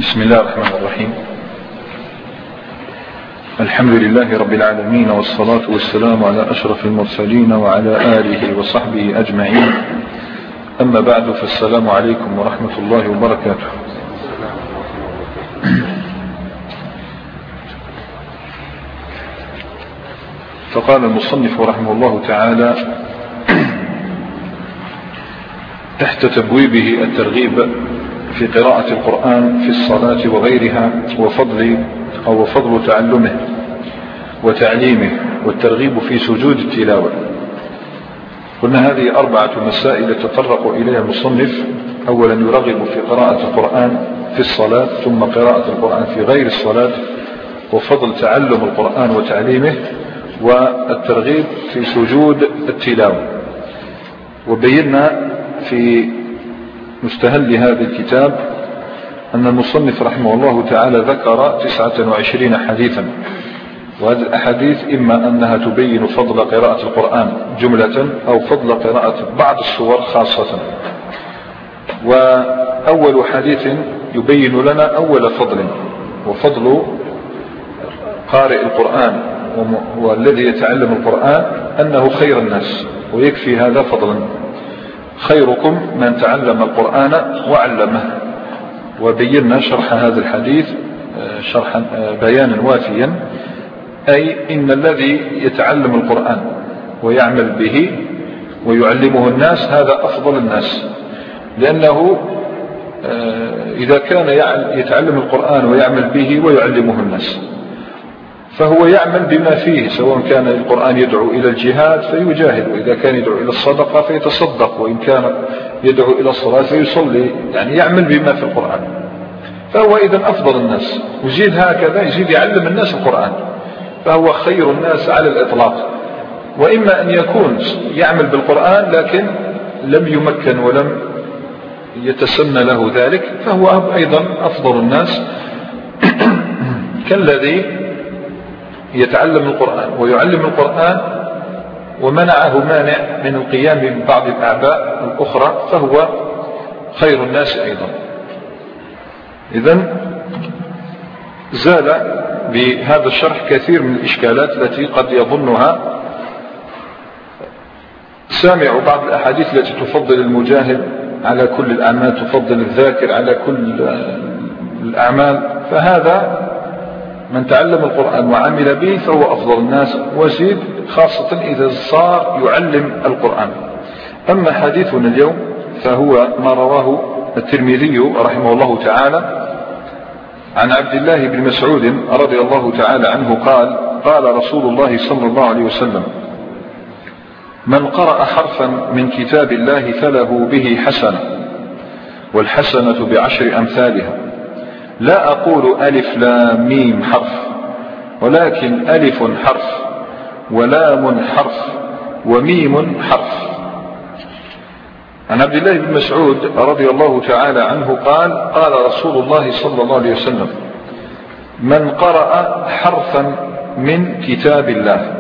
بسم الله الرحمن الرحيم. الحمد لله رب العالمين، والصلاة والسلام على أشرف المرسلين وعلى آله وصحبه أجمعين. أما بعد، فالسلام عليكم ورحمة الله وبركاته. فقال المصنف رحمه الله تعالى تحت تبويبه الترغيب في قراءة القرآن في الصلاة وغيرها، وفضل تعلمه وتعليمه، والترغيب في سجود التلاوة. قلنا هذه 4 مسائل تطرق إليها المصنف. أولا يرغب في قراءة القرآن في الصلاة، ثم قراءة القرآن في غير الصلاة، وفضل تعلم القرآن وتعليمه، والترغيب في سجود التلاوة. وبينا في مستهل هذا الكتاب أن المصنف رحمه الله تعالى ذكر 29 حديثا، وهذه الأحاديث إما أنها تبين فضل قراءة القرآن جملة، أو فضل قراءة بعض السور خاصة. وأول حديث يبين لنا أول فضل، وفضل قارئ القرآن والذي يتعلم القرآن أنه خير الناس، ويكفي هذا فضلا. خيركم من تعلم القرآن وعلمه. وبينا شرح هذا الحديث شرحا بيانا وافيا، أي إن الذي يتعلم القرآن ويعمل به ويعلمه الناس هذا أفضل الناس، لأنه إذا كان يتعلم القرآن ويعمل به ويعلمه الناس فهو يعمل بما فيه، سواء كان القرآن يدعو إلى الجهاد فيجاهد، وإذا كان يدعو إلى الصدقة فيتصدق، وإن كان يدعو إلى الصلاة فيصلي، يعني يعمل بما في القرآن. فهو إذن أفضل الناس، ويزيد هكذا يزيد يعلم الناس القرآن، فهو خير الناس على الإطلاق. وإما أن يكون يعمل بالقرآن لكن لم يمكن ولم يتسنى له ذلك، فهو أيضا أفضل الناس كالذي يتعلم القرآن ويعلم القرآن ومنعه مانع من القيام ببعض الأعباء الأخرى، فهو خير الناس أيضا. إذن زال بهذا الشرح كثير من الإشكالات التي قد يظنها سامع بعض الأحاديث التي تفضل المجاهد على كل الأعمال، تفضل الذاكر على كل الأعمال. فهذا من تعلم القرآن وعمل به فهو أفضل الناس، وزيد خاصة إذا صار يعلم القرآن. أما حديثنا اليوم فهو ما رواه الترمذي رحمه الله تعالى عن عبد الله بن مسعود رضي الله تعالى عنه قال: قال رسول الله صلى الله عليه وسلم: من قرأ حرفا من كتاب الله فله به حسنة، والحسنة ب10 أمثالها. لا أقول ألف لام ميم حرف، ولكن ألف حرف، ولام حرف، وميم حرف. عن عبد الله بن مسعود رضي الله تعالى عنه قال: قال رسول الله صلى الله عليه وسلم: من قرأ حرفا من كتاب الله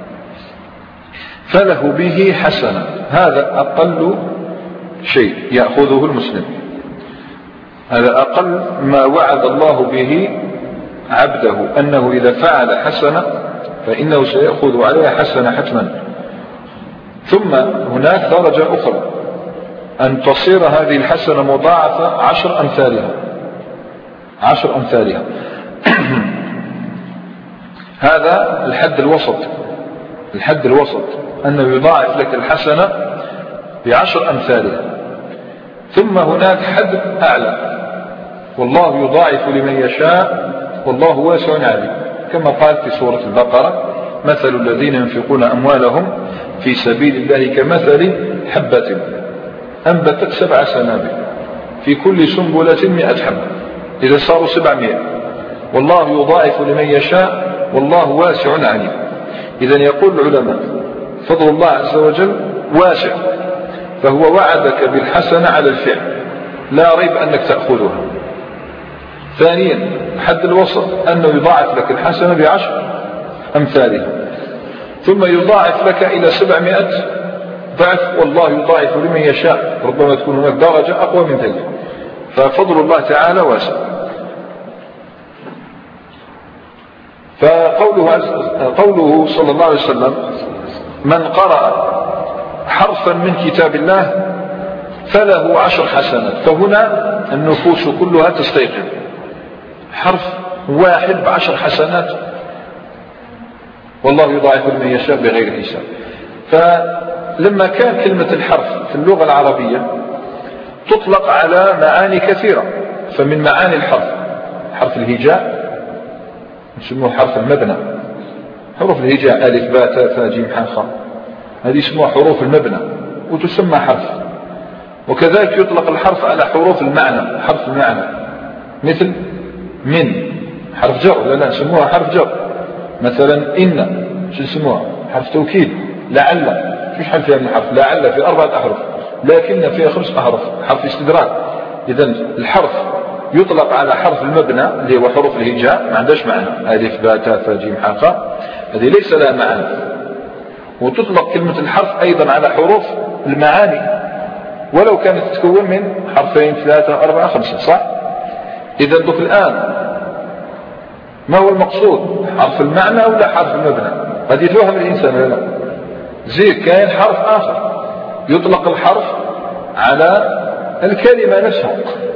فله به حسنة. هذا أقل شيء يأخذه المسلم، هذا أقل ما وعد الله به عبده، أنه إذا فعل حسنة فإنه سيأخذ عليها حسنة حتما. ثم هناك درجة أخرى، أن تصير هذه الحسنة مضاعفة 10 أمثالها، 10 أمثالها. هذا الحد الوسط، الحد الوسط أنه يضاعف لك الحسنة ب10 أمثالها. ثم هناك حد أعلى: والله يضاعف لمن يشاء والله واسع عليم، كما قال في سورة البقرة: مثل الذين ينفقون أموالهم في سبيل الله كمثل حبة أنبتت 7 سنابل في كل سنبلة 100 حبة، إذا صاروا 700. والله يضاعف لمن يشاء والله واسع عليم. إذن يقول العلماء: فضل الله عز وجل واسع، فهو وعدك بالحسنة على الفعل، لا ريب أنك تأخذها. ثانيا حد الوسط أنه يضاعف لك الحسنة ب10 أمثالها، ثم يضاعف لك إلى 700 ضعف، والله يضاعف لمن يشاء. ربما تكون هناك درجة أقوى من ذلك، ففضل الله تعالى واسع. قوله صلى الله عليه وسلم من قرأ حرفا من كتاب الله فله 10 حسنات، فهنا النفوس كلها تستيقظ، حرف واحد ب10 حسنات، والله يضاعف لمن يشاء بغير حساب. فلما كان كلمة الحرف في اللغة العربية تطلق على معاني كثيرة، فمن معاني الحرف حرف الهجاء نسموه حرف المبنى، حروف الهجاء ألف باء تاء ثاء جيم حاء خاء، هذه اسمها حروف المبنى وتسمى حرف. وكذلك يطلق الحرف على حروف المعنى، حرف المعنى مثل من حرف جر، لا نسموها حرف جر. مثلا إن شو نسموها؟ حرف توكيد. لعل شو حرف فيها من الحرف؟ لعل في 4 أحرف، لكن فيها 5 أحرف، حرف استدراك. إذا الحرف يطلق على حرف المبنى اللي هو حروف الهجاء، ما عندهاش معنى، ألف باء تاء ثاء جيم حاء خاء، هذه ليس لها معنى. وتطلق كلمة الحرف أيضا على حروف المعاني، ولو كانت تتكون من 2 3 4 5، صح؟ إذا دوك الآن ما هو المقصود؟ حرف المعنى ولا حرف المبنى؟ قد يتوهم الإنسان ولا لا؟ زيد كاين حرف آخر يطلق الحرف على الكلمة نفسها.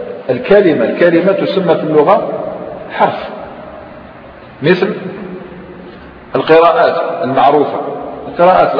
الكلمة تسمى في اللغة حرف، مثل القراءات المعروفة، القراءات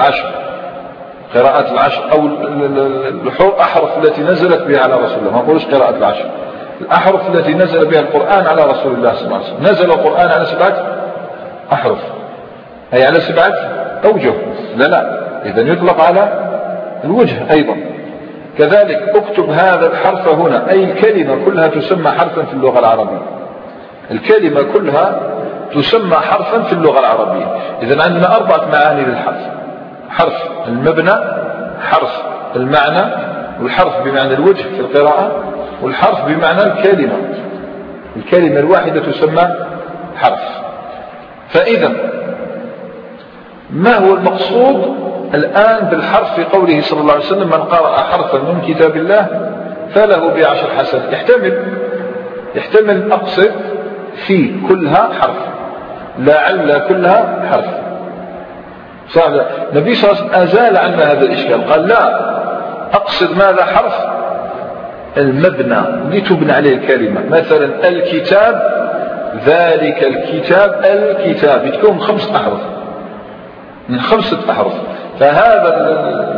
العشر أو الأحرف التي نزلت بها على رسول الله، ما نقولش قراءات العشر، الأحرف التي نزل بها القرآن على رسول الله صلى الله عليه وسلم. نزل القرآن على 7 أحرف، أي على 7 أوجه، لا إذن يطلق على الوجه أيضا. كذلك اكتب هذا الحرف هنا، أي الكلمة كلها تسمى حرفا في اللغة العربية، الكلمة كلها تسمى حرفا في اللغة العربية. إذن عندنا 4 معاني للحرف: حرف المبنى، حرف المعنى، والحرف بمعنى الوجه في القراءة، والحرف بمعنى الكلمة الواحدة تسمى حرف. فإذا ما هو المقصود الآن بالحرف في قوله صلى الله عليه وسلم من قرأ حرفا من كتاب الله فله ب10 حسنات؟ يحتمل أقصد في كلها حرف، لعل كلها حرف. النبي صلى الله عليه وسلم أزال عنا هذا الإشكال، قال لا، أقصد ماذا؟ حرف المبنى لتبنى عليه الكلمة. مثلا الكتاب، ذلك الكتاب تكون 5 أحرف، من 5 أحرف، فهذا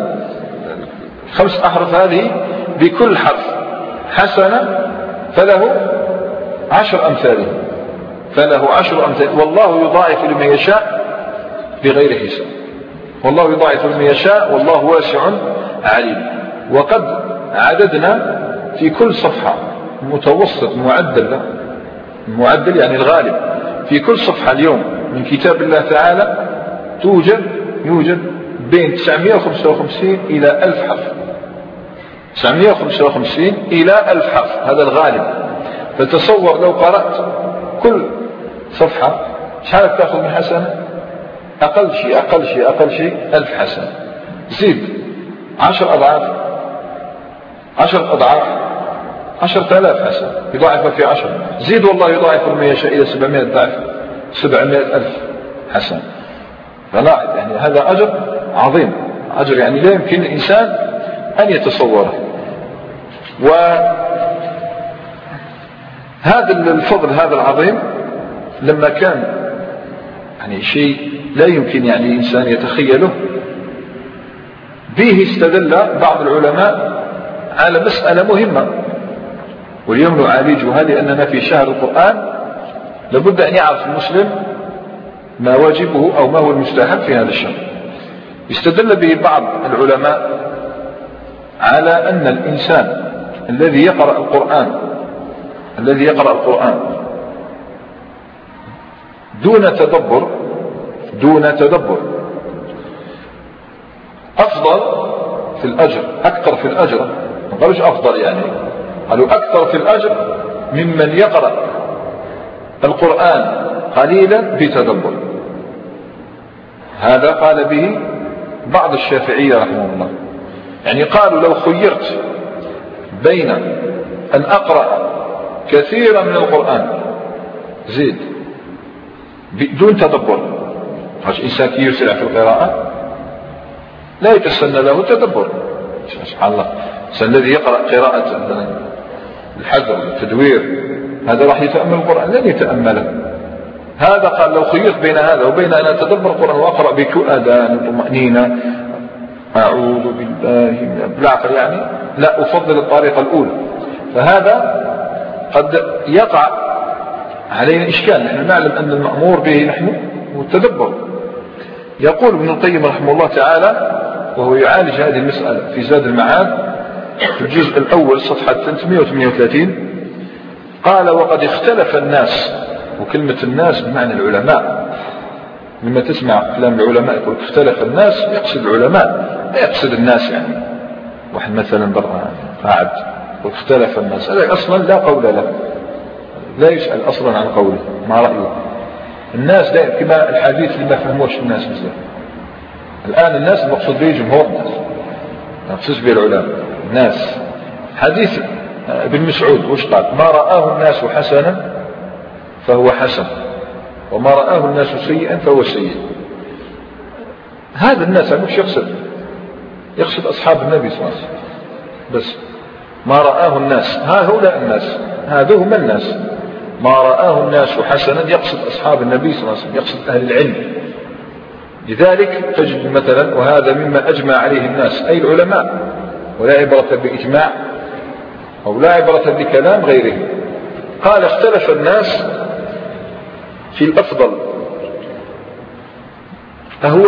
5 أحرف هذه بكل حرف حسنة فله 10 أمثاله، والله يضاعف لمن يشاء بغير حساب، والله يضاعف لمن يشاء والله واسع عليم. وقد عددنا في كل صفحة متوسط معدل يعني الغالب في كل صفحة اليوم من كتاب الله تعالى يوجد بين 955 إلى 1000 حرف، 955 إلى 1000 حرف، هذا الغالب. فتصور لو قرأت كل صفحة شحال تأخذ من حسنة؟ أقل شيء 1000 حسنة. زيد 10 أضعاف 10,000 حسنة، يضاعف في 10. زيد والله يضاعف لمن يشاء إلى 700 ضعف، 700,000 حسنة. فلاحظ يعني هذا أجر عظيم، أجر يعني لا يمكن الإنسان أن يتصوره. وهذا الفضل هذا العظيم لما كان يعني شيء لا يمكن يعني الإنسان يتخيله، به استدل بعض العلماء على مسألة مهمة، واليوم نعالجها لأننا في شهر القرآن، لابد أن يعرف المسلم ما واجبه أو ما هو المستحب في هذا الشهر. استدل به بعض العلماء على أن الإنسان الذي يقرأ القرآن دون تدبر أفضل في الأجر، أكثر في الأجر، ما قالوش أفضل يعني، قالوا أكثر في الأجر ممن يقرأ القرآن قليلا بتدبر. هذا قال به بعض الشافعية رحمه الله، يعني قالوا لو خيرت بين أن أقرأ كثيرا من القرآن زيد بدون تدبر. إنسان كي يسرع في القراءة لا يتسنى له تدبر. سبحان الله، الإنسان الذي يقرأ قراءة الحذر التدوير هذا راح يتأمل القرآن، لن يتأمله. هذا قال لو خيرت بين هذا وبين أن أتدبر القرآن وأقرأ بكؤدان وطمأنينة أعوذ بالله بالعقل يعني، لا أفضل الطريقة الأولى. فهذا قد يقع علينا إشكال. نحن نعلم أن المأمور به نحن هو التدبر. يقول ابن القيم رحمه الله تعالى وهو يعالج هذه المسألة في زاد المعاد في الجزء الأول صفحة 338 قال: وقد اختلف الناس. وكلمة الناس بمعنى العلماء. لما تسمع كلام العلماء يقول اختلف الناس يقصد العلماء، لا يقصد الناس يعني واحد مثلا برا قاعد واختلف الناس، هذا أصلا لا قول له، لا يسأل أصلا عن قوله ما رأيه. الناس دائما كما الحديث اللي ما فهموش الناس بزاف. الآن الناس المقصود به جمهور الناس، ما يقصدش به العلماء. الناس حديث ابن مسعود وش قال؟ ما رآه الناس حسنا فهو حسن، وما رآه الناس سيئا فهو سيء. هذا الناس مش يقصد أصحاب النبي صلى الله عليه وسلم بس. ما رآه الناس هؤلاء الناس، هذا هم الناس. ما رآه الناس حسنا يقصد أصحاب النبي صلى الله عليه وسلم، يقصد أهل العلم. لذلك تجد مثلا، وهذا مما أجمع عليه الناس أي العلماء، ولا عبرة بإجماع أو لا عبرة بكلام غيره. قال: اختلف الناس في الأفضل أهو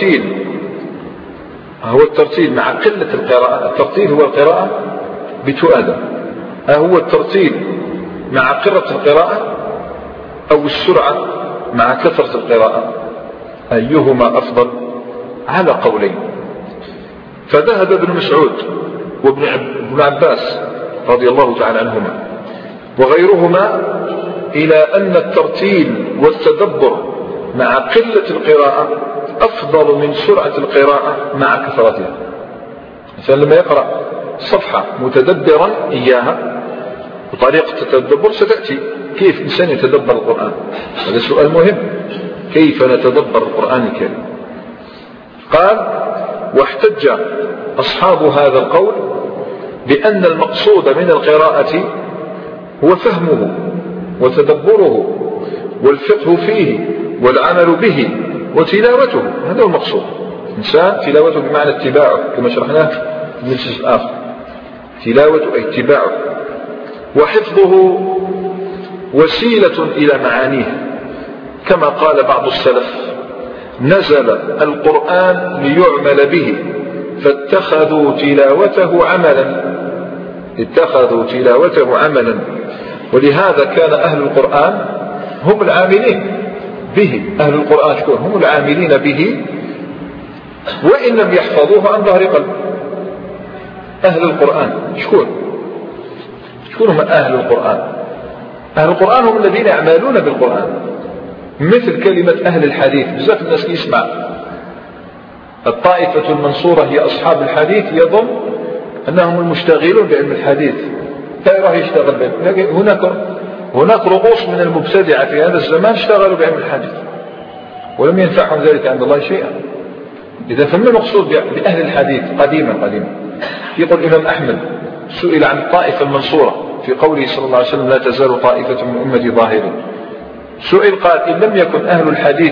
الترتيل مع قلة القراءة. الترتيل هو القراءة بتؤدى. أهو الترتيل مع قلة القراءة أو السرعة مع كثرة القراءة، أيهما أفضل؟ على قولين. فذهب ابن مسعود وابن عباس رضي الله تعالى عنهما وغيرهما إلى أن الترتيل والتدبر مع قلة القراءة أفضل من سرعة القراءة مع كثرتها. مثلا لما يقرأ صفحة متدبرا إياها، وطريقة التدبر ستأتي كيف إنسان يتدبر القرآن. هذا سؤال مهم، كيف نتدبر القرآن الكريم؟ قال: واحتج أصحاب هذا القول بأن المقصود من القراءة هو فهمه وتدبره والفقه فيه والعمل به وتلاوته. هذا هو المقصود. إنسان تلاوته بمعنى اتباعه كما شرحناه في المجلس الآخر. تلاوته أي اتباعه، وحفظه وسيلة إلى معانيه. كما قال بعض السلف: نزل القرآن ليعمل به فاتخذوا تلاوته عملا. ولهذا كان أهل القرآن هم العاملين به. أهل القرآن شكون؟ هم العاملين به وإن لم يحفظوه عن ظهر قلب. أهل القرآن شكون هم أهل القرآن؟ أهل القرآن هم الذين يعملون بالقرآن. مثل كلمة أهل الحديث، بزاف الناس يسمع الطائفة المنصورة هي أصحاب الحديث يظن أنهم المشتغلون بعلم الحديث، لا يروح يشتغل بعلم. لكن هناك رؤوس من المبتدعة في هذا الزمان اشتغلوا بعلم الحديث ولم ينفعهم ذلك عند الله شيئا. إذا فما المقصود بأهل الحديث قديما يقول الإمام أحمد سئل عن الطائفة المنصورة في قوله صلى الله عليه وسلم: لا تزال طائفة من أمتي ظاهرين. سئل قال: إن لم يكن أهل الحديث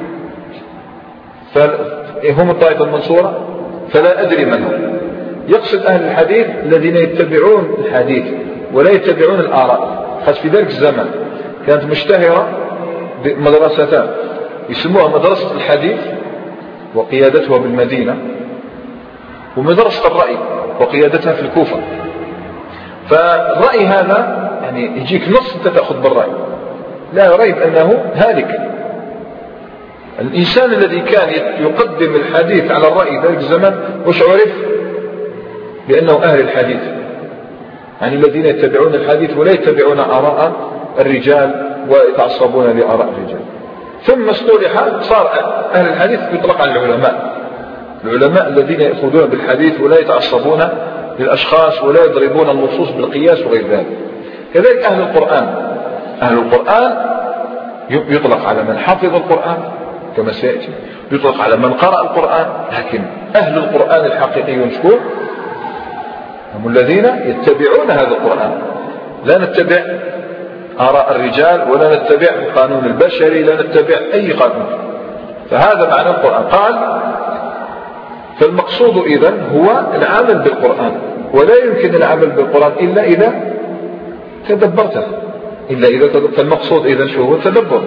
هم الطائفة المنصورة فلا أدري من هم. يقصد أهل الحديث الذين يتبعون الحديث ولا يتبعون الآراء. خاص في ذلك الزمن كانت مشتهرة بمدرستان يسموها مدرسة الحديث وقيادتها بالمدينة، ومدرسة الرأي وقيادتها في الكوفة. فالرأي هذا يعني يجيك نص أنت تأخذ بالرأي، لا ريب أنه هالك. الإنسان الذي كان يقدم الحديث على الرأي ذلك الزمن وش عرف؟ بأنه أهل الحديث، يعني الذين يتبعون الحديث ولا يتبعون آراء الرجال ويتعصبون لآراء الرجال. ثم اصطلح صار أهل الحديث يطلق على العلماء الذين يأخذون بالحديث ولا يتعصبون للأشخاص ولا يضربون النصوص بالقياس وغير ذلك. كذلك أهل القرآن يطلق على من حفظ القرآن كما سيأتي، يطلق على من قرأ القرآن. لكن أهل القرآن الحقيقيون شكون؟ هم الذين يتبعون هذا القرآن، لا نتبع آراء الرجال ولا نتبع القانون البشري، لا نتبع أي قانون. فهذا معنى القرآن. قال فالمقصود إذن هو العمل بالقرآن، ولا يمكن العمل بالقرآن إلا إذا تدبرته، فالمقصود إذن شو هو التدبر.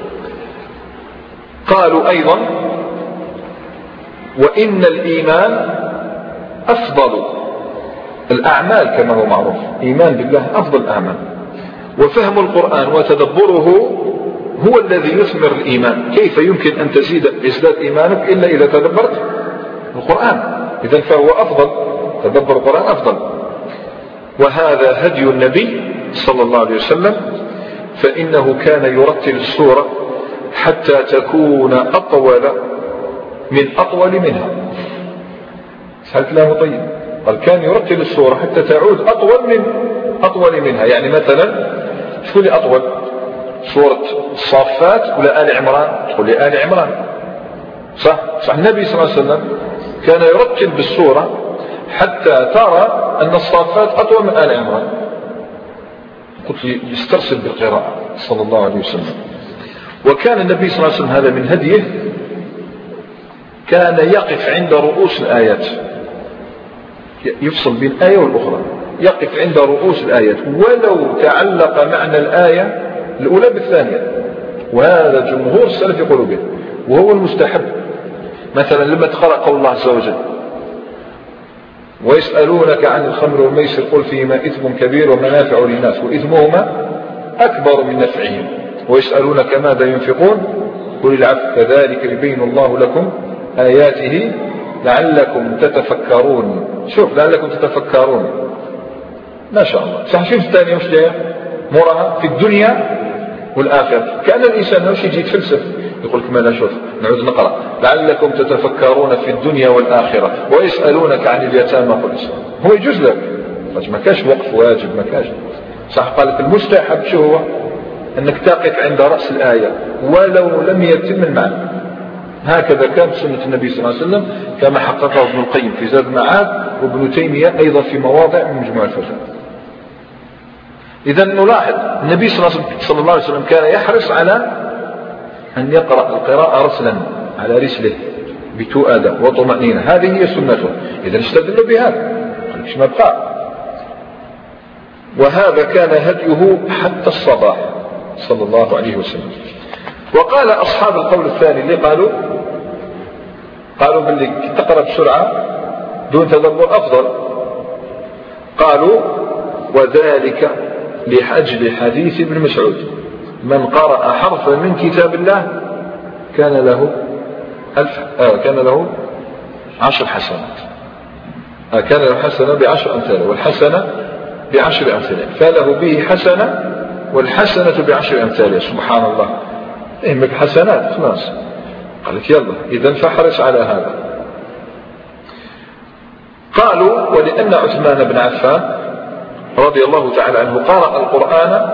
قالوا أيضا وإن الإيمان أفضل الأعمال كما هو معروف، إيمان بالله أفضل الأعمال، وفهم القرآن وتدبره هو الذي يثمر الإيمان. كيف يمكن أن يزداد إيمانك إلا إذا تدبرت القرآن؟ إذن فهو أفضل، تدبر القرآن أفضل. وهذا هدي النبي صلى الله عليه وسلم، فإنه كان يرتل السورة حتى تكون أطول من أطول منها. هل كلام طيب؟ قال كان يرتل السورة حتى تعود أطول منها. يعني مثلا شو اللي أطول؟ سورة الصافات ولا آل عمران؟ تقول لي آل عمران، صح؟ النبي صلى الله عليه وسلم كان يرتل بالسورة حتى ترى أن الصافات أطول من آل عمران. قلت يسترسل بالقراءة صلى الله عليه وسلم. وكان النبي صلى الله عليه وسلم هذا من هديه، كان يقف عند رؤوس الآيات، يفصل بين آية والأخرى، يقف عند رؤوس الآيات ولو تعلق معنى الآية الأولى بالثانية. وهذا جمهور السلف يقولوا به، وهو المستحب. مثلا لما تقرأ قول الله عز وجل ويسألونك عن الخمر والميسر قل فيهما إثم كبير ومنافع للناس وإثمهما أكبر من نفعهم ويسألونك ماذا ينفقون قل العفو كذلك يبين الله لكم آياته لعلكم تتفكرون. شوف لعلكم تتفكرون، ما شاء الله. صحيح الثانية مش جاية مرها في الدنيا والآخرة. كأن الإنسان مش يجي يتفلسف يقول لك ماذا شوف نعود نقرأ لعلكم تتفكرون في الدنيا والآخرة ويسألونك عن اليتامى قل إسلام. هو يجوز لك، ما كاش وقف واجب، ما كاش صح. قال لك المستحب شو هو؟ أنك تقف عند رأس الآية ولو لم يتم المعنى. هكذا كانت سنة النبي صلى الله عليه وسلم كما حققه ابن القيم في زاد المعاد وابن تيمية أيضا في مواضع من مجموع الفتاوى. إذا نلاحظ النبي صلى الله عليه وسلم كان يحرص على أن يقرأ القراءة رسلا على رسله بتؤدى وطمأنينة، هذه هي سنته. إذا استدلوا بهذا مش مبقى. وهذا كان هديه حتى الصباح صلى الله عليه وسلم. وقال أصحاب القول الثاني اللي قالوا باللي تقرأ بسرعة دون تدبر أفضل، قالوا وذلك لأجل حديث ابن مسعود من قرأ حرفا من كتاب الله كان له 10 حسنات. كان له حسنة ب10 أمثالها والحسنة ب10 أمثالها، فله به حسنة والحسنة ب10 أمثالها. سبحان الله، إهمك حسنات خلاص. قال لك يلا إذن فحرص على هذا. قالوا ولأن عثمان بن عفان رضي الله تعالى عنه قرأ القرآن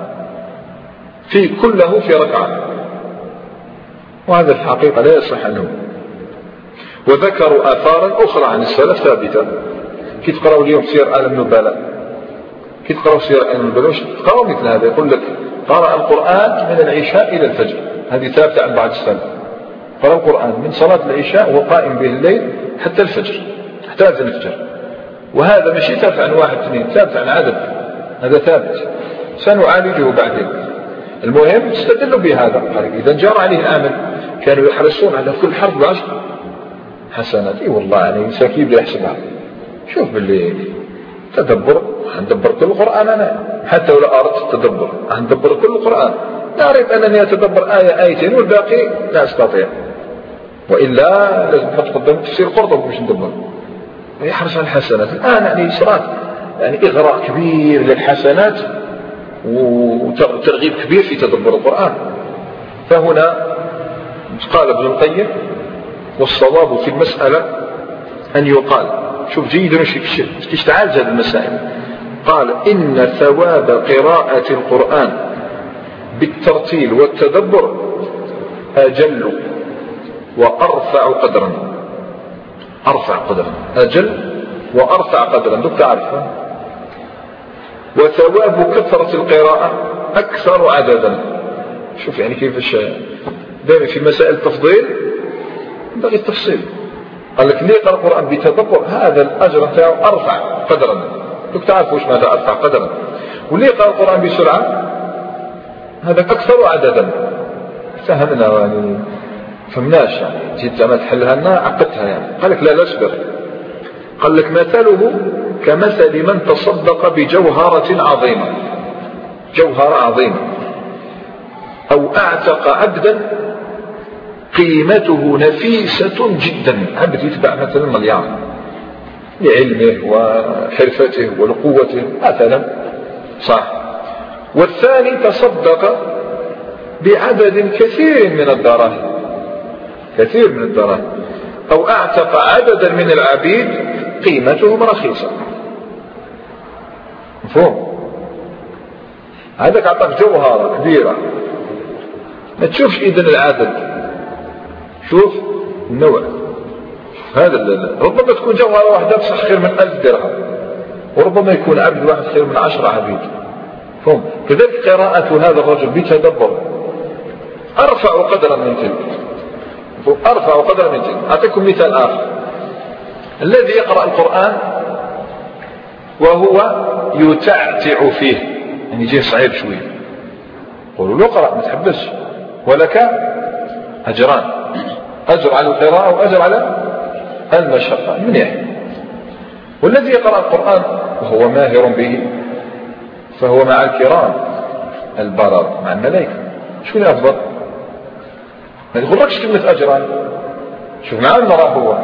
كله في ركعة، وهذا في الحقيقة لا يصح عنه. وذكروا آثارا أخرى عن السلف ثابتة. كي تقرأوا اليوم سير آل النبلاء، كي تقرأوا سير آل النبلاء تقرأوا مثل هذا، يقول لك قرأ القرآن من العشاء إلى الفجر، هذه ثابتة عن بعض السلف. قرأ القرآن من صلاة العشاء وقائم به الليل حتى الفجر، حتى أذن الفجر. وهذا ماشي ثابت عن 1 2، ثابت عن عدد، هذا ثابت سنعالجه بعدين. المهم استدلوا بهذا. إذا جار عليه العمل كانوا يحرصون على كل حرف ب10 حسنات. اي والله يعني سكيب لا يحسبها. شوف باللي تدبر، هندبر كل القرآن أنا حتى ولو أردت التدبر هندبر كل القرآن. لا أريد أنني أتدبر آية آيتين والباقي لا أستطيع، وإلا لازم نحط قدام تفسير قرطبي باش ندبر. ويحرص على الحسنات. الآن يعني إسراف، يعني إغراء كبير للحسنات وترغيب كبير في تدبر القرآن. فهنا قال ابن القيم والصواب في المسألة أن يقال، شوف جيدا كيش تعالج هذه المسائل. قال إن ثواب قراءة القرآن بالترتيل والتدبر أجل وأرفع قدرا. أرفع قدرا، أجل وأرفع قدرا، دوك تعرف. وثواب كثرة القراءة أكثر عددا. شوف يعني كيفاش دائما في مسائل التفضيل ينبغي التفصيل. قال لك اللي يقرأ القرآن بتدبر هذا الأجر تاعو أرفع قدرا. دوك تعرف واش ماذا أرفع قدرا. واللي يقرأ القرآن بسرعة هذا أكثر عددا. فهمنا يعني فهمناش يعني جيت زعما تحلها لنا عقدتها يعني. قال لك لا اصبر. قال لك مثله كمثل من تصدق بجوهرة عظيمة، جوهرة عظيمة، أو أعتق عبدا قيمته نفيسة جدا. عبد يتبع مثلا مليار لعلمه وحرفته ولقوته مثلا، صح. والثاني تصدق بعدد كثير من الدراهم، كثير من الدراهم، أو أعتق عددا من العبيد قيمتهم رخيصة. مفهوم؟ هذاك أعطاك جوهرة كبيرة، ما تشوفش إذن العدد، شوف النوع. هذا ربما تكون جوهرة واحدة بصح خير من 1000 درهم، وربما يكون عبد واحد خير من 10 عبيد. فهم؟ كذلك قراءة هذا الرجل بتدبر أرفع قدرا من تلك، أرفع قدرا من تلك. أعطيكم مثال آخر. الذي يقرأ القرآن وهو يتعتع فيه، يعني يجيه صعيب شوية، قولوا له اقرأ ما تحبسش، ولك أجران، أجر على القراءة وأجر على المشقة، منيح. والذي يقرأ القرآن وهو ماهر به فهو مع الكرام البرر، مع الملائكة. شكون أفضل؟ ما يغركش كلمة أجران. شوف معنا نراه هو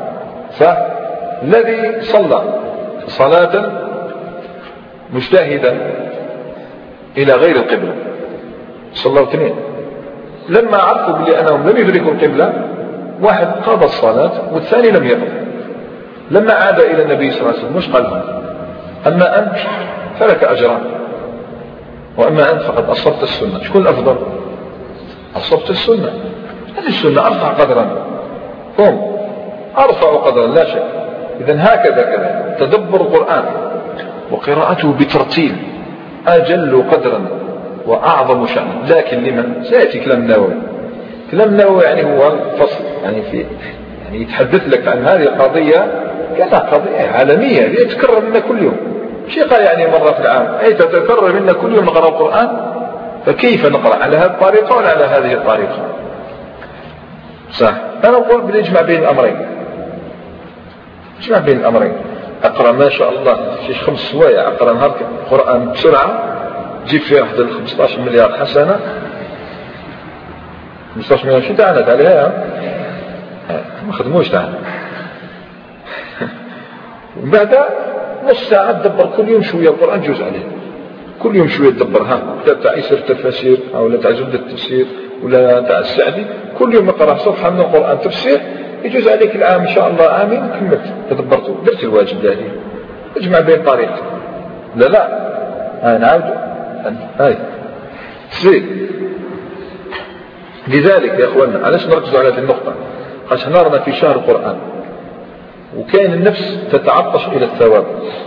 فالذي صلى صلاة مجتهدا إلى غير القبلة، صلوا اثنين، لما عرفوا بلي أنهم لم يدركوا القبلة واحد قضى الصلاة والثاني لم يقض. لما عاد إلى النبي صلى الله عليه وسلم مش قال لهم أما أنت فلك أجران، وأما أنت فقد أصبت السنة. شكون الأفضل؟ أصبت السنة. هذه السنة أرفع قدرا، هم أرفع قدرا لا شك. إذن هكذا كذا تدبر القرآن وقراءته بترتيل أجل قدرا وأعظم شأن. لكن لمن؟ سيأتي كلام النووي. كلام النووي يعني هو فصل، يعني في يعني يتحدث لك عن هذه القضية كأنها قضية عالمية يتكرر منا كل يوم. شيء قال يعني مرة في العام، أي تتكرر منا كل يوم نقرأ القرآن، فكيف نقرأ على هذه الطريقة ولا على هذه الطريقة؟ صح. أنا أقول بنجمع بين الأمرين، نجمع بين الأمرين. أقرأ ما شاء الله شي 5 سوايع، أقرأ نهار القرآن بسرعة جيب فيه واحد 15 مليار حسنة. 15 مليار شو تعنت عليها؟ ما خدموش تعنت. ومن بعد نص ساعة تدبر كل يوم شوية القرآن جوز عليه، كل يوم شوية تدبرها. كتاب تاع يسر التفاسير أو تاع زبدة التفسير ولا تاع السعدي، كل يوم اقرأ صفحة من القرآن تفسير يجوز عليك العام إن شاء الله عامين كملت تدبرته، درت الواجب هذه. اجمع بين طريقة. لا نعاود هاي زين. لذلك يا اخواننا علاش نركزوا على هذه النقطة؟ خاصة نرانا في شهر القرآن وكاين النفس تتعطش إلى الثواب،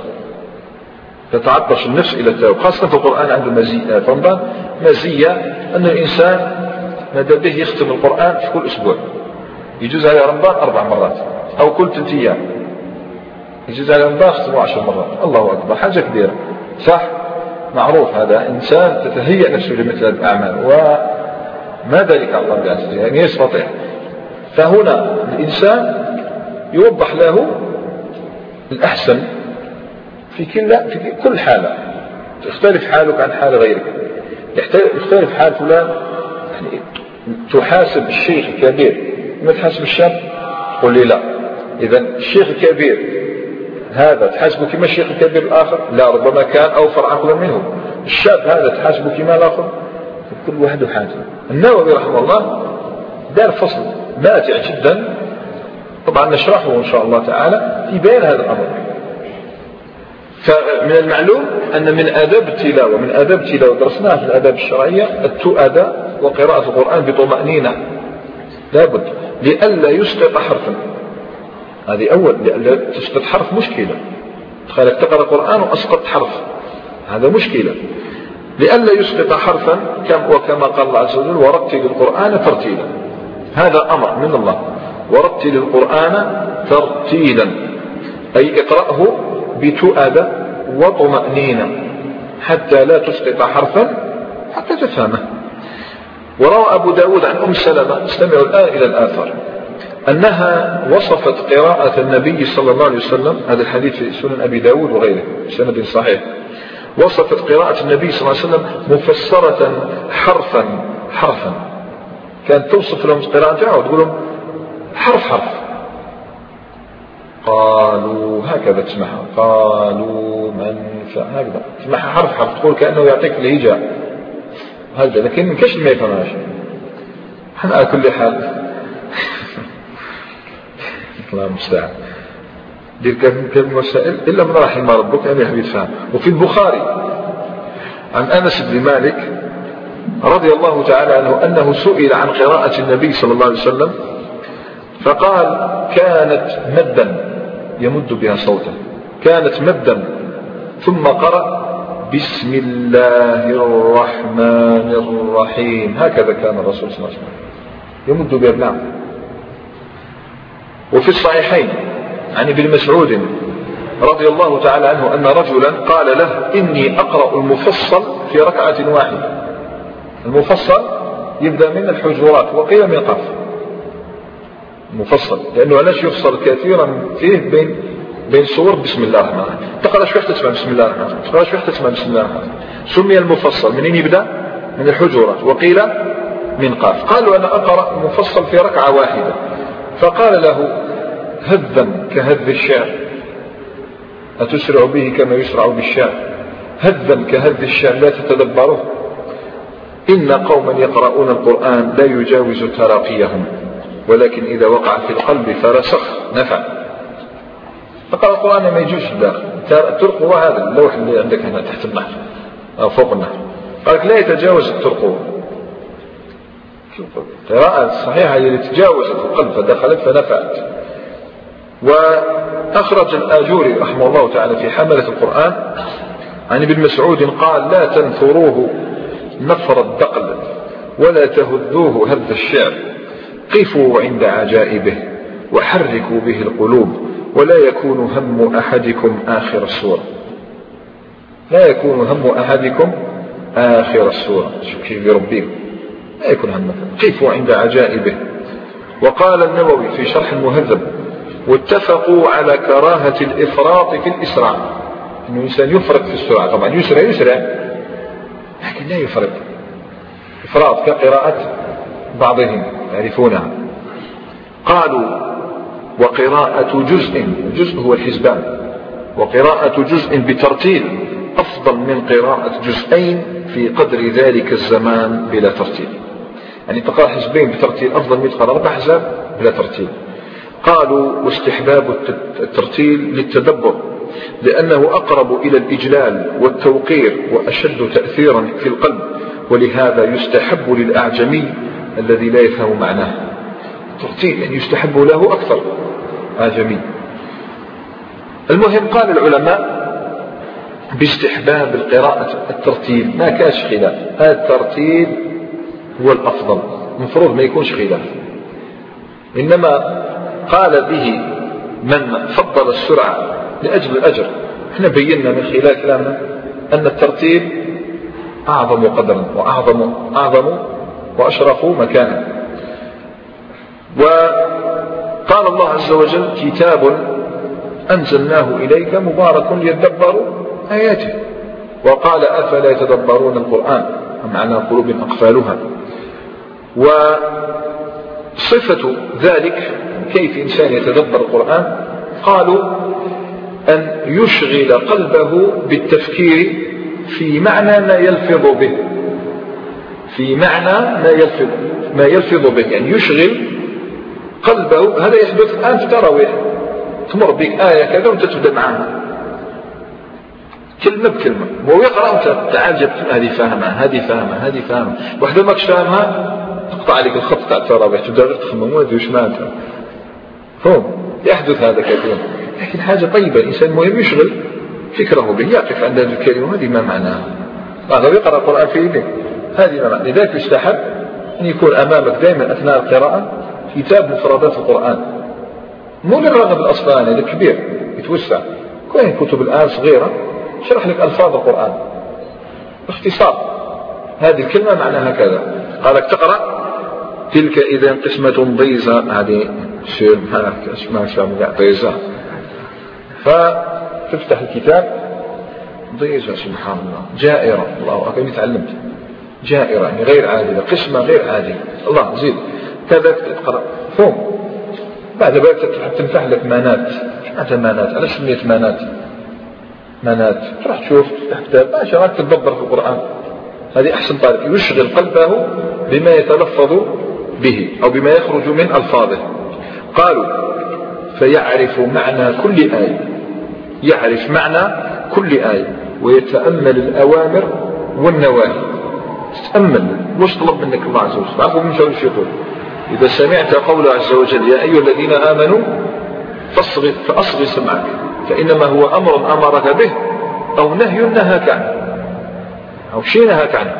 تتعطش النفس إلى الثواب. خاصة في القرآن عنده مزية في رمضان، مزية أن الإنسان ماذا به يختم القرآن في كل أسبوع. يجوز على رمضان 4 مرات أو كل 3 أيام، يجوز على رمضان يختمه 10 مرات. الله أكبر، حاجة كبيرة، صح؟ معروف هذا إنسان تتهيأ نفسه لمثل هذه الأعمال، وما ذلك الله بعزيز يعني يستطيع. فهنا الإنسان يوضح له الأحسن في كل حالة. تختلف حالك عن حال غيرك، يختلف حال فلان. يعني تحاسب الشيخ الكبير ما تحاسب الشاب، قل لي لا. إذا الشيخ الكبير هذا تحاسبه كما الشيخ الكبير الآخر؟ لا، ربما كان أوفر عقلا منه. الشاب هذا تحاسبه كما الآخر؟ كل واحد حاجة. النووي رحمه الله دار فصل ماتع جدا، طبعا نشرحه إن شاء الله تعالى في بيان هذا الأمر. فمن المعلوم أن من آداب التلاوة درسناها في الآداب الشرعية التؤدة وقراءة القرآن بطمأنينة لابد لئلا يسقط حرفا. هذه أول، لئلا تسقط حرف مشكلة. تخيلك تقرأ القرآن وأسقط حرف، هذا مشكلة. لئلا يسقط حرفا وكما قال الله عز وجل ورتل القرآن ترتيلا، هذا أمر من الله. ورتل القرآن ترتيلا أي اقرأه بتؤدة وطمأنينة حتى لا تسقط حرفا حتى تفهمه. وروى أبو داود عن أم سلمة، استمعوا الآن إلى الآثار، أنها وصفت قراءة النبي صلى الله عليه وسلم، هذا الحديث في سنن أبي داود وغيره سند صحيح، وصفت قراءة النبي صلى الله عليه وسلم مفسرة حرفا. كانت توصف لهم قراءته وتقول لهم حرف قالوا هكذا تسمعها، قالوا من هكذا تسمعها حرف تقول كأنه يعطيك الهجاء هذا، لكن كش ما يفهمهاش. احنا على كل حال الله المستعان دير كم مسائل إلا من رحم ربك أن يحبي فهم. وفي البخاري عن أنس بن مالك رضي الله تعالى عنه أنه سئل عن قراءة النبي صلى الله عليه وسلم فقال كانت مدا يمد بها صوته، كانت مدا، ثم قرأ بسم الله الرحمن الرحيم، هكذا كان الرسول صلى الله عليه وسلم يمد بها بنعم. وفي الصحيحين عن ابن مسعود رضي الله تعالى عنه أن رجلا قال له إني أقرأ المفصل في ركعة واحدة. المفصل يبدأ من الحجرات وقيل من قاف المفصل، لأنه علاش يفصل كثيرا فيه بين صور بسم الله الرحمن الرحيم. تقرأ شوية تسمع بسم الله الرحمن الرحيم، تقرأ شوية تسمع بسم الله الرحمن الرحيم. سمي المفصل منين يبدأ؟ من الحجرات وقيل من قاف. قالوا أنا أقرأ المفصل في ركعة واحدة، فقال له هذا كهذ الشعر أتسرع به كما يسرع بالشعر، هذا كهذ الشعر لا تتدبره، إن قوما يقرؤون القرآن لا يجاوز تراقيهم ولكن إذا وقع في القلب فرسخ نفع. تقرأ القرآن ما يجوز الداخل، الترقوة هذا اللوح اللي عندك هنا تحت النهر أو فوق النهر، قالك لا يتجاوز الترقوة. القراءة الصحيحة هي اللي تجاوزت القلب فدخلت فنفعت. وأخرج الآجوري رحمه الله تعالى في حملة القرآن عن ابن مسعود قال لا تنثروه نفر الدقل ولا تهذوه هذ الشعر، قفوا عند عجائبه وحركوا به القلوب ولا يكون هم أحدكم آخر السورة. لا يكون هم أحدكم آخر السورة، شكي بربكم لا يكون همك، قفوا عند عجائبه. وقال النووي في شرح المهذب واتفقوا على كراهة الإفراط في الإسراع، إنه الإنسان يفرط في السرعة، طبعا يسرع لكن لا يفرط إفراط كقراءة بعضهم يعرفونها. قالوا وقراءة جزء هو الحزبان، وقراءة جزء بترتيل أفضل من قراءة جزئين في قدر ذلك الزمان بلا ترتيل. يعني تقرأ حزبين بترتيل أفضل من تقرأ 4 أحزاب بلا ترتيل. قالوا واستحباب الترتيل للتدبر لأنه أقرب إلى الإجلال والتوقير وأشد تأثيرا في القلب، ولهذا يستحب للأعجمي الذي لا يفهم معناه الترتيل، يعني يستحب له أكثر أعجمي. المهم قال العلماء باستحباب القراءة الترتيل، ما كانش خلاف، هذا الترتيل هو الأفضل، المفروض ما يكونش خلاف، إنما قال به من فضل السرعة لأجل الأجر. احنا بينا من خلال كلامنا أن الترتيل أعظم قدرا وأعظم وأشرف مكانا. وقال الله عز وجل كتاب أنزلناه إليك مبارك ليدبروا آياته، وقال أفلا يتدبرون القرآن أم على قلوب أقفالها. وصفة ذلك كيف إنسان يتدبر القرآن؟ قالوا أن يشغل قلبه بالتفكير في معنى ما يلفظ به، في معنى ما يلفظ به، يعني يشغل قلبه. هذا يحدث الآن في التراويح، تمر بك آية كذا وأنت تبدأ معها، كلمة بكلمة، وهو يقرأ وانت تعال جبت هذه فاهمة هذه فاهمة هذه فاهمة، واحدة ماكش فاهمها تقطع عليك الخط تاع الترابيح، تبدا غير تخمم وهذه واش معناتها. فهم يحدث هذا كثيرا، لكن حاجة طيبة الإنسان مهم يشغل فكره به، يقف عند هذه الكلمة هذه ما معناها، هذا يقرأ القرآن في يده هذه ما معناها. لذلك يستحب أن يكون أمامك دائما أثناء القراءة كتاب مفردات القرآن، مو للرغب الأصلاني هذا كبير يتوسع، كاين كتب الآن صغيرة شرح لك ألفاظ القرآن باختصار، هذه الكلمة معناها كذا، قالك تقرأ تلك إذا قسمة ضيزى، هذه شير ما شامل ضيزى، فتفتح الكتاب ضيزى سبحان الله جائرة، الله أكبر تعلمت جائرة يعني غير عادلة، قسمة غير عادلة، الله زيد كذا تقرأ فهم. بعد ذلك تنفتح لك مانات، معناتها مانات، على سميت مانات تروح تشوف تفتح كتاب ماشي راك تدبر في القرآن، هذه أحسن طريقة يشغل قلبه بما يتلفظ به أو بما يخرج من ألفاظه. قالوا فيعرف معنى كل آية، يعرف معنى كل آية ويتأمل الأوامر والنواهي، تتأمل وش طلب منك الله عز وجل، تعرفوا من شو يقول إذا سمعت قوله عز وجل يا أيها الذين آمنوا فأصغ سمعك، فإنما هو أمر أمرك به أو نهي نهاك عنه أو شيء نهاك عنه،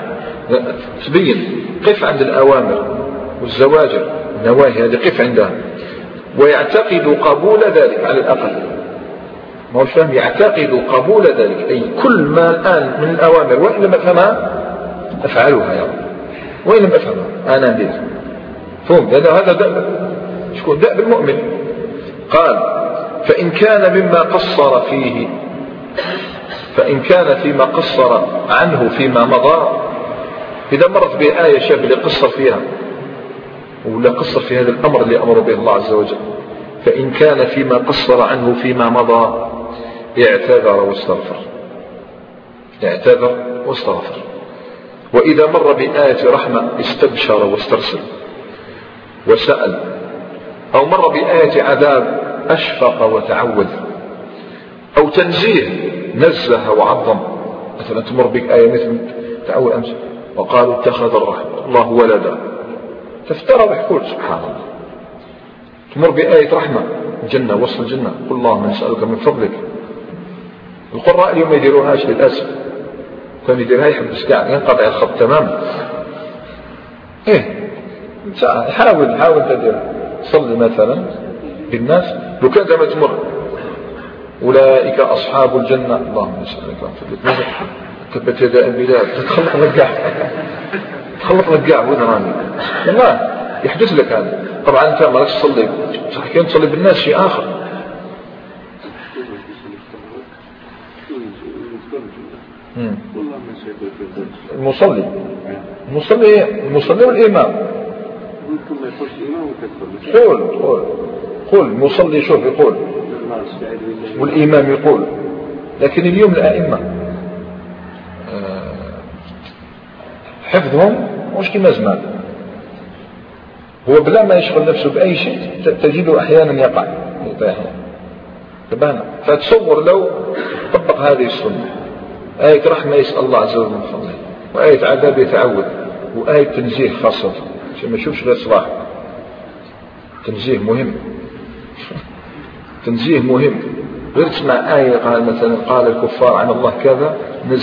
تبين قف عند الأوامر والزواجر النواهي هذه قف عندها، ويعتقد قبول ذلك على الأقل، ما هو فهم يعتقد قبول ذلك، أي كل ما الآن من الأوامر وإن لم أفهمها أفعلها يا رب، وإن لم أفهمها أنا ندير فهم، هذا دأب شكون دأب المؤمن. قال فإن كان مما قصر فيه، فإن كان فيما قصر عنه فيما مضى، إذا مرت به آية شاب اللي قصر فيها ولا قصر في هذا الأمر اللي أمر به الله عز وجل، فإن كان فيما قصر عنه فيما مضى اعتذر واستغفر، اعتذر واستغفر. وإذا مر بآية رحمة استبشر واسترسل وسأل، أو مر بآية عذاب أشفق وتعوذ، أو تنزيه نزه وعظم، مثلا تمر بك آية مثل تعوذ أمس وقالوا اتخذ الله ولدا تفترى ويحكول سبحان الله، تمر بآية رحمة الجنة وصل الجنة قل اللهم نسألك من فضلك. القراء اليوم ما يديروهاش للأسف، كان يديرها يحبس كاع ينقطع الخط تماما. حاول تدير صلي مثلا بالناس لو كان زعما تمر أولئك أصحاب الجنة اللهم نسألك من فضلك تبت يدا البلاد تخلق لك كاع وين راني والله يحدث لك هذا. طبعا انت ما راكش تصلي كان تصلي بالناس شيء آخر. المصلي والإمام قول المصلي شوف يقول والإمام يقول، لكن اليوم الأئمة حفظهم مش كما زمان، هو بلا ما يشغل نفسه بأي شيء تجده أحيانا يقع تبانا. فتصور لو طبق هذه السنة، آية رحمة يسأل الله عز وجل من فضله، وآية عذاب يتعود، وآية تنزيه خاصة عشان ما يشوفش غير صلاح. تنزيه مهم تنزيه مهم، غير تسمع آية قال مثلا قال الكفار عن الله كذا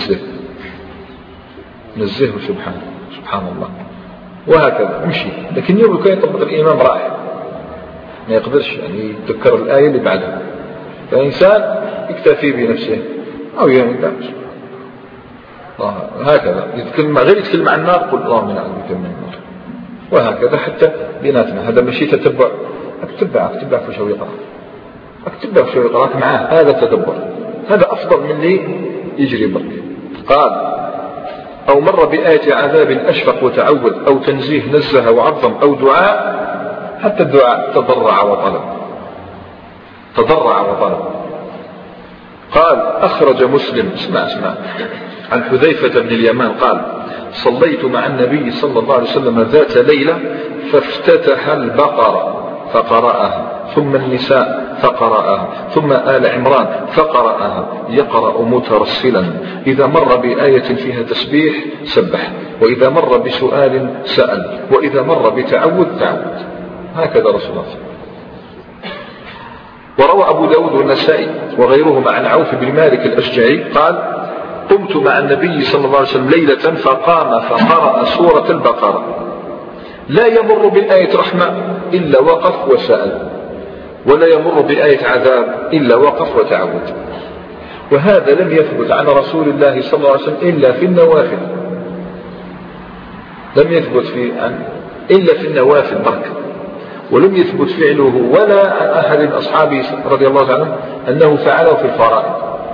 نزهه سبحان الله وهكذا امشي. لكن يوم كان يطبق الإمام راح ما يقدرش يعني يتذكر الآية اللي بعدها، فالإنسان يكتفي بنفسه أو يعني هكذا غير يتكلم عن النار قل اللهم نعوذ بك من النار، وهكذا حتى بيناتنا. هذا ماشي تتبع، اكتبع في شو يقرأ معاه، هذا تدبر، هذا أفضل من اللي يجري برك. قال أو مر بآية عذاب أشفق وتعوذ، أو تنزيه نزه وعظم، أو دعاء، حتى الدعاء تضرع وطلب. قال أخرج مسلم اسمع عن حذيفة بن اليمان قال صليت مع النبي صلى الله عليه وسلم ذات ليلة فافتتح البقرة فقرأها، ثم النساء فقرأها، ثم آل عمران فقرأها، يقرأ مترسلا، إذا مر بآية فيها تسبيح سبح، وإذا مر بسؤال سأل، وإذا مر بتعوذ تعوذ، هكذا رسول الله. وروى أبو داود والنسائي وغيرهما عن عوف بن مالك الأشجعي قال: قمت مع النبي صلى الله عليه وسلم ليلة فقام فقرأ سورة البقرة، لا يمر بآية رحمة إلا وقف وسأل، ولا يمر بآية عذاب إلا وقف وتعوذ. وهذا لم يثبت عن رسول الله صلى الله عليه وسلم إلا في النوافل، لم يثبت إلا في النوافل بركة، ولم يثبت فعله ولا عن أحد من أصحابه رضي الله عنهم أنه فعله في الفرائض.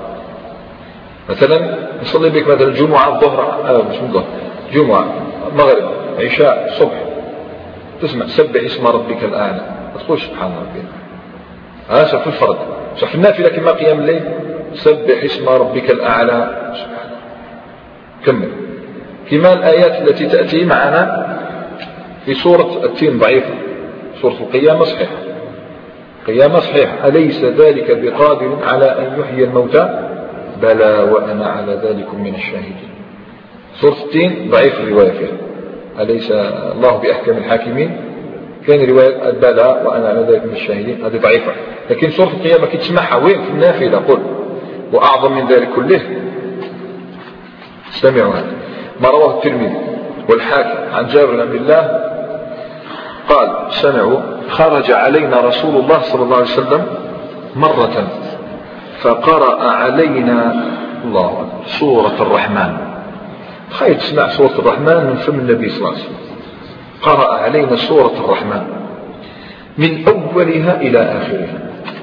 مثلا نصلي بك مثلا جمعة الظهر، مش الظهر، جمعة مغرب عشاء صبح، تسمع سبح اسم ربك الأعلى، ما تقول سبحان ربي، هذا في الفرض. في النافلة كما قيام الليل سبح اسم ربك الأعلى، سبحان. كمل. كما الآيات التي تأتي معنا في سورة التين ضعيفة، سورة القيامة صحيح، قيامة صحيح، أليس ذلك بقادر على أن يحيي الموتى بلى وأنا على ذلك من الشاهدين. سورة التين ضعيف الرواية فيها، أليس الله بأحكم الحاكمين، كان رواية بلى وأنا على ذلك من الشاهدين، هذه ضعيفة. لكن سورة القيامة كي تسمعها وين؟ في النافلة. قل وأعظم من ذلك كله استمعوا هذا ما رواه الترمذي والحاكم عن جابر بن عبد الله قال: سمعوا خرج علينا رسول الله صلى الله عليه وسلم مرة فقرأ علينا الله سورة الرحمن. تخيل تسمع سورة الرحمن من فم النبي صلى الله عليه وسلم، قرأ علينا سورة الرحمن من أولها إلى آخرها،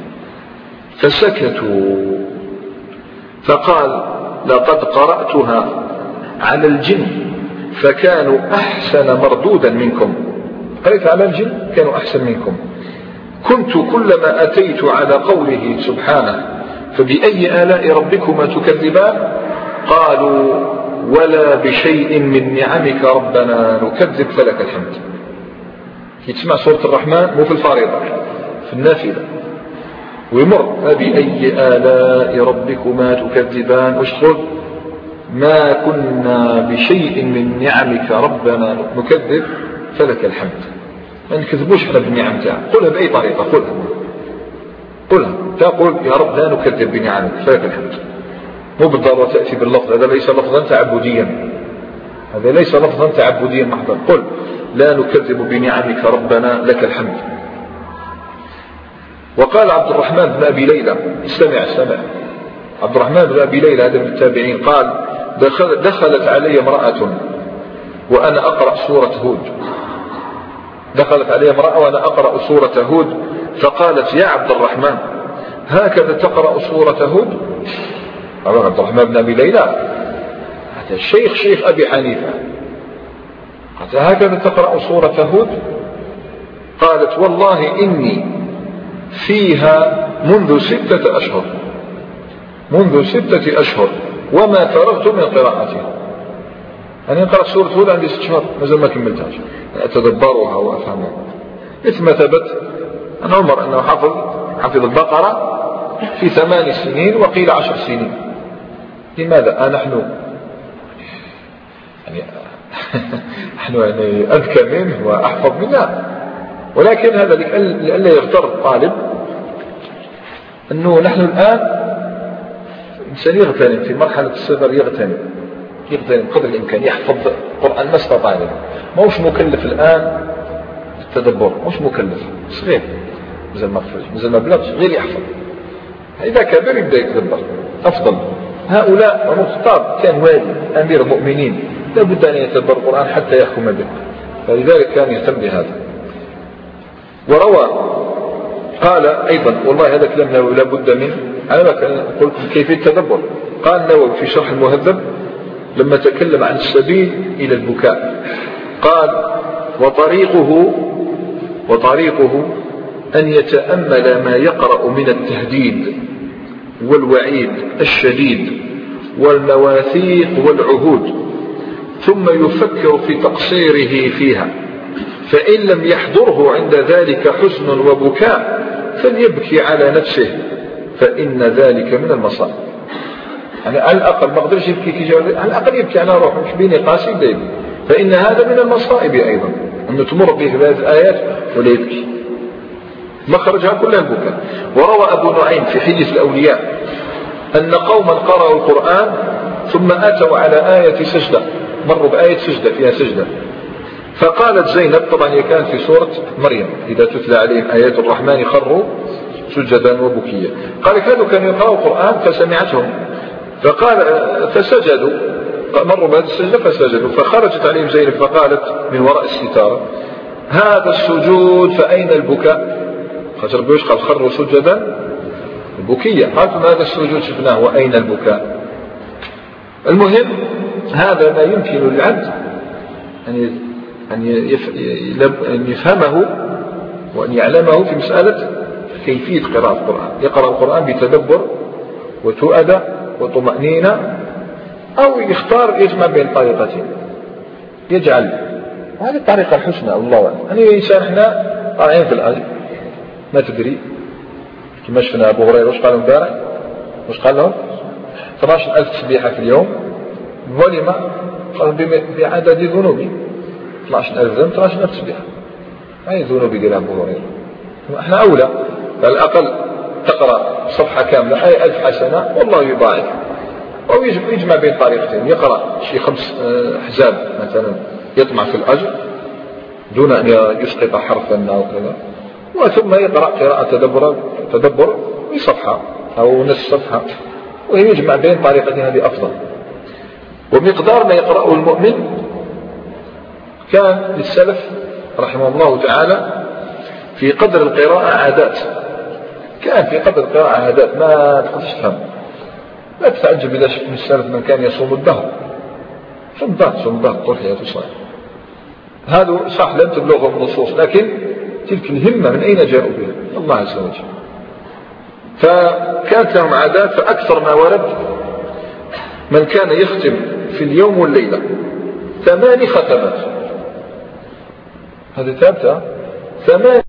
فسكتوا فقال: لقد قرأتها على الجن فكانوا أحسن مردودا منكم، قرأت على الجن كانوا أحسن منكم، كنت كلما أتيت على قوله سبحانه فبأي آلاء ربكما تكذبان قالوا ولا بشيء من نعمك ربنا نكذب فلك الحمد. يتسمع سورة الرحمن مو في الفريضة، في النافلة، ويمر فبأي آلاء ربكما تكذبان، وش تقول؟ ما كنا بشيء من نعمك ربنا نكذب فلك الحمد. ما نكذبوش احنا بالنعم تاعك، قلها بأي طريقة، قلها تقول يا رب لا نكذب بنعمك فلك الحمد، مو بالضرورة تأتي باللفظ، هذا ليس لفظا تعبديا، هذا ليس لفظا تعبديا محضا، قل لا نكذب بنعمك ربنا لك الحمد. وقال عبد الرحمن بن أبي ليلى، استمع عبد الرحمن بن أبي ليلى هذا من التابعين قال: دخلت علي امرأة وأنا أقرأ سورة هود، دخلت علي امرأة وأنا أقرأ سورة هود فقالت: يا عبد الرحمن هكذا تقرأ سورة هود؟ عبد الرحمن بن أبي ليلى هذا شيخ أبي حنيفة، قالت: هكذا تقرأ سورة هود؟ قالت: والله إني فيها منذ 6 أشهر، منذ 6 أشهر وما فرغت من قراءتها. أنا قرأت سورة هود عندي 6 شهور مازال ما كملتهاش، أتدبرها وأفهمها. مثل ما ثبت عن عمر أنه حفظ البقرة في 8 سنين وقيل 10 سنين. لماذا؟ نحن يعني أذكى منه وأحفظ منه، ولكن هذا لئلا يغتر الطالب أنه نحن الآن إنسان يغتنم في مرحلة الصغر، يغتنم قدر الإمكان، يحفظ القرآن ما استطاع، موش مكلف الآن التدبر، موش مكلف، صغير مازال ما بلغش، غير يحفظ. إذا كبر يبدأ يتدبر أفضل. هؤلاء عمر الخطاب كان والي أمير المؤمنين، لا بد أن يتدبر القرآن حتى يحكم به، فلذلك كان يهتم بهذا. وروى قال أيضا، والله هذا كلام نووي لا بد منه، أنا قلت كيفية التدبر. قال النووي في شرح المهذب لما تكلم عن السبيل إلى البكاء قال: وطريقه أن يتأمل ما يقرأ من التهديد والوعيد الشديد والمواثيق والعهود، ثم يفكر في تقصيره فيها، فإن لم يحضره عند ذلك حزن وبكاء فليبكي على نفسه فإن ذلك من المصائب. يعني على الأقل ما قدرش يبكي كي جاء، على الأقل يبكي على روحه، مش بيني قاسي بيبكي، فإن هذا من المصائب أيضا أن تمر به هذه الآيات ولا يبكي. مخرجها كلها البكاء. وروى أبو نعيم في حديث الأولياء أن قوما قرأوا القرآن ثم أتوا على آية سجدة، مروا بآية سجدة فيها سجدة، فقالت زينب، طبعا هي كانت في سورة مريم، إذا تتلى عليهم آيات الرحمن خروا سجدا وبكيا، قال كانوا يقرأوا القرآن فسمعتهم فقال فسجدوا، مروا بهذه السجدة فسجدوا، فخرجت عليهم زينب فقالت من وراء الستارة هذا السجود فأين البكاء؟ قال خروا سجدا بكيا، قالت هذا السجود شفناه وأين البكاء؟ المهم هذا ما يمكن للعبد أن يفهمه وأن يعلمه في مسألة كيفية قراءة القرآن. يقرأ القرآن بتدبر وتؤدى وطمأنينة، أو يختار يجمع بين طريقتين، يجعل هذه الطريقة الحسنى والله أعلم. يعني إنسان إحنا طالعين في الأجر ما تدري كما شفنا أبو هريرة وش قال امبارح، وش قال لهم 12,000 تسبيحة في اليوم، ولما قال بعدد ذنوبي 12,000 ذنب 12,000 تسبيحة، أي ذنوبي ديال أبو هريرة. احنا أولى على الأقل تقرأ صفحة كاملة أي 1000 حسنة والله يضاعف، أو يجمع بين طريقتين، يقرأ شي 5 أحزاب مثلا يطمع في الأجر دون أن يسقط حرفا أو كذا، وثم يقرأ قراءة تدبر بصفحة أو نصف صفحة، ويجمع بين طريقتين، هذه أفضل. ومقدار ما يقرأه المؤمن كان للسلف رحمه الله تعالى في قدر القراءة عادات، كان في قدر القراءة عادات ما تقدرش تفهم. لا تتعجب إذا شفت من السلف من كان يصوم الدهر، صوم الدهر طول حياته صحيح، هذا صح لم تبلغهم النصوص، لكن تلك الهمة من أين جاءوا بها؟ الله عز وجل. فكانت لهم عادات، فأكثر ما ورد من كان يختم في اليوم والليلة 8 ختمات، هذه ثابتة 8